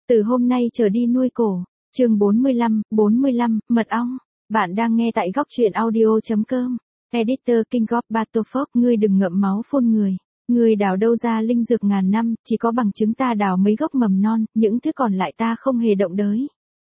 Từ hôm nay trở đi nuôi cổ. Chương 45, mật ong. Bạn đang nghe tại góc truyện audio.com. Editor King of Battlefield, ngươi đừng ngậm máu phun người. Ngươi đào đâu ra linh dược ngàn năm, chỉ có bằng chứng ta đào mấy gốc mầm non, những thứ còn lại ta không hề động đới.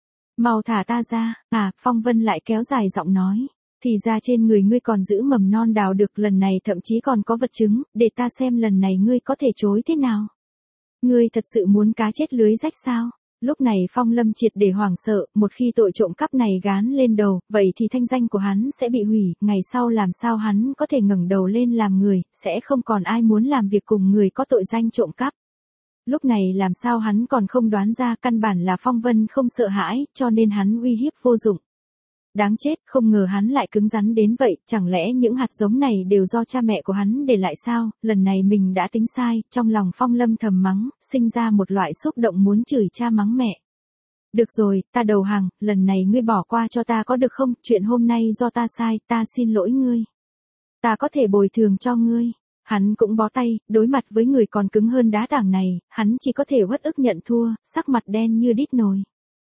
Mau thả ta ra. Phong Vân lại kéo dài giọng nói. Thì ra trên người ngươi còn giữ mầm non đào được, lần này thậm chí còn có vật chứng, để ta xem lần này ngươi có thể chối thế nào. Ngươi thật sự muốn cá chết lưới rách sao? Lúc này Phong Lâm triệt để hoảng sợ, một khi tội trộm cắp này gán lên đầu, vậy thì thanh danh của hắn sẽ bị hủy, ngày sau làm sao hắn có thể ngẩng đầu lên làm người, sẽ không còn ai muốn làm việc cùng người có tội danh trộm cắp. Lúc này làm sao hắn còn không đoán ra, căn bản là Phong Vân không sợ hãi, cho nên hắn uy hiếp vô dụng. Đáng chết, không ngờ hắn lại cứng rắn đến vậy, chẳng lẽ những hạt giống này đều do cha mẹ của hắn để lại sao? Lần này mình đã tính sai, trong lòng Phong Lâm thầm mắng, sinh ra một loại xúc động muốn chửi cha mắng mẹ. Được rồi, ta đầu hàng, lần này ngươi bỏ qua cho ta có được không? Chuyện hôm nay do ta sai, ta xin lỗi ngươi. Ta có thể bồi thường cho ngươi. Hắn cũng bó tay, đối mặt với người còn cứng hơn đá tảng này, hắn chỉ có thể uất ức nhận thua, sắc mặt đen như đít nồi.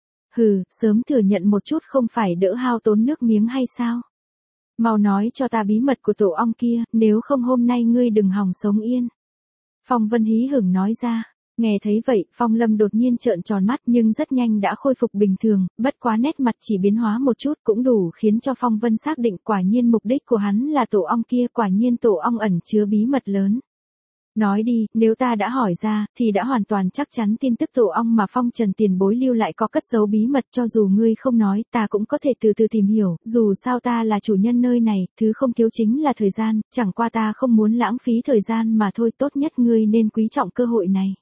Hừ, sớm thừa nhận một chút không phải đỡ hao tốn nước miếng hay sao? Mau nói cho ta bí mật của tổ ong kia, nếu không hôm nay ngươi đừng hòng sống yên. Phong Vân hí hửng nói ra. Nghe thấy vậy, Phong Lâm đột nhiên trợn tròn mắt nhưng rất nhanh đã khôi phục bình thường, bất quá nét mặt chỉ biến hóa một chút cũng đủ khiến cho Phong Vân xác định quả nhiên mục đích của hắn là tổ ong kia, quả nhiên tổ ong ẩn chứa bí mật lớn. Nói đi, nếu ta đã hỏi ra, thì đã hoàn toàn chắc chắn tin tức tổ ong mà Phong Trần tiền bối lưu lại có cất giấu bí mật, cho dù ngươi không nói, ta cũng có thể từ từ tìm hiểu, dù sao ta là chủ nhân nơi này, thứ không thiếu chính là thời gian, chẳng qua ta không muốn lãng phí thời gian mà thôi, tốt nhất ngươi nên quý trọng cơ hội này.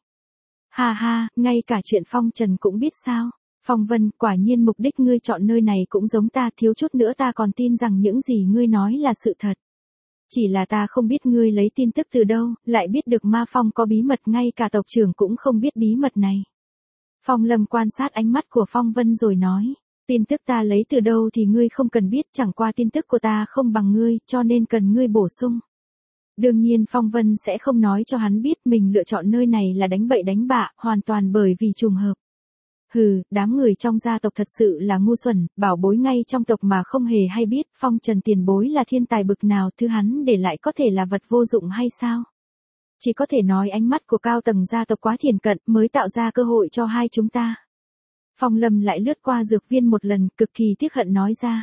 Ha ha, ngay cả chuyện Phong Trần cũng biết sao? Phong Vân, quả nhiên mục đích ngươi chọn nơi này cũng giống ta, thiếu chút nữa ta còn tin rằng những gì ngươi nói là sự thật. Chỉ là ta không biết ngươi lấy tin tức từ đâu, lại biết được Ma Phong có bí mật, ngay cả tộc trưởng cũng không biết bí mật này. Phong Lâm quan sát ánh mắt của Phong Vân rồi nói, tin tức ta lấy từ đâu thì ngươi không cần biết, chẳng qua tin tức của ta không bằng ngươi, cho nên cần ngươi bổ sung. Đương nhiên Phong Vân sẽ không nói cho hắn biết mình lựa chọn nơi này là đánh bậy đánh bạ, hoàn toàn bởi vì trùng hợp. Hừ, đám người trong gia tộc thật sự là ngu xuẩn, bảo bối ngay trong tộc mà không hề hay biết, Phong Trần tiền bối là thiên tài bực nào, thứ hắn để lại có thể là vật vô dụng hay sao? Chỉ có thể nói ánh mắt của cao tầng gia tộc quá thiển cận mới tạo ra cơ hội cho hai chúng ta. Phong Lâm lại lướt qua dược viên một lần, cực kỳ tiếc hận nói ra.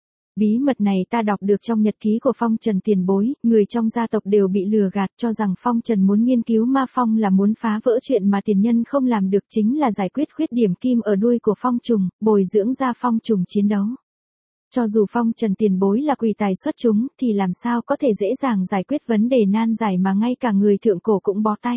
Bí mật này ta đọc được trong nhật ký của Phong Trần tiền bối, người trong gia tộc đều bị lừa gạt cho rằng Phong Trần muốn nghiên cứu ma phong là muốn phá vỡ chuyện mà tiền nhân không làm được, chính là giải quyết khuyết điểm kim ở đuôi của phong trùng, bồi dưỡng ra phong trùng chiến đấu. Cho dù Phong Trần tiền bối là quỷ tài xuất chúng thì làm sao có thể dễ dàng giải quyết vấn đề nan giải mà ngay cả người thượng cổ cũng bó tay.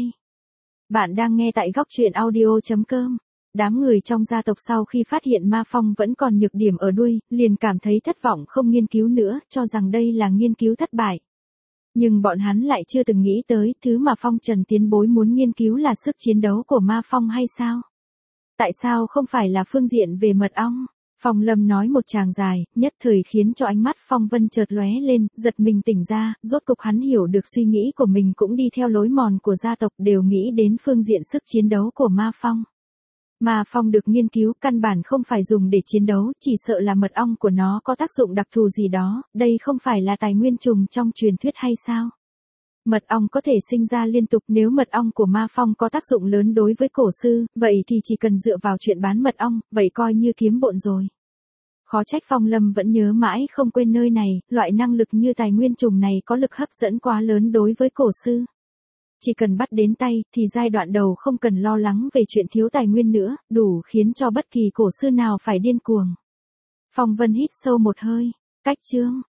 Bạn đang nghe tại góc truyện audio.com. Đám người trong gia tộc sau khi phát hiện Ma Phong vẫn còn nhược điểm ở đuôi, liền cảm thấy thất vọng không nghiên cứu nữa, cho rằng đây là nghiên cứu thất bại. Nhưng bọn hắn lại chưa từng nghĩ tới, thứ mà Phong Trần tiền bối muốn nghiên cứu là sức chiến đấu của Ma Phong hay sao? Tại sao không phải là phương diện về mật ong? Phong Lâm nói một tràng dài, nhất thời khiến cho ánh mắt Phong Vân chợt lóe lên, giật mình tỉnh ra, rốt cục hắn hiểu được suy nghĩ của mình cũng đi theo lối mòn của gia tộc, đều nghĩ đến phương diện sức chiến đấu của Ma Phong. Ma Phong được nghiên cứu căn bản không phải dùng để chiến đấu, chỉ sợ là mật ong của nó có tác dụng đặc thù gì đó, đây không phải là tài nguyên trùng trong truyền thuyết hay sao? Mật ong có thể sinh ra liên tục, nếu mật ong của Ma Phong có tác dụng lớn đối với cổ sư, vậy thì chỉ cần dựa vào chuyện bán mật ong, vậy coi như kiếm bộn rồi. Khó trách Phong Lâm vẫn nhớ mãi không quên nơi này, loại năng lực như tài nguyên trùng này có lực hấp dẫn quá lớn đối với cổ sư. Chỉ cần bắt đến tay, thì giai đoạn đầu không cần lo lắng về chuyện thiếu tài nguyên nữa, đủ khiến cho bất kỳ cổ sư nào phải điên cuồng. Phong Vân hít sâu một hơi. Cách chương.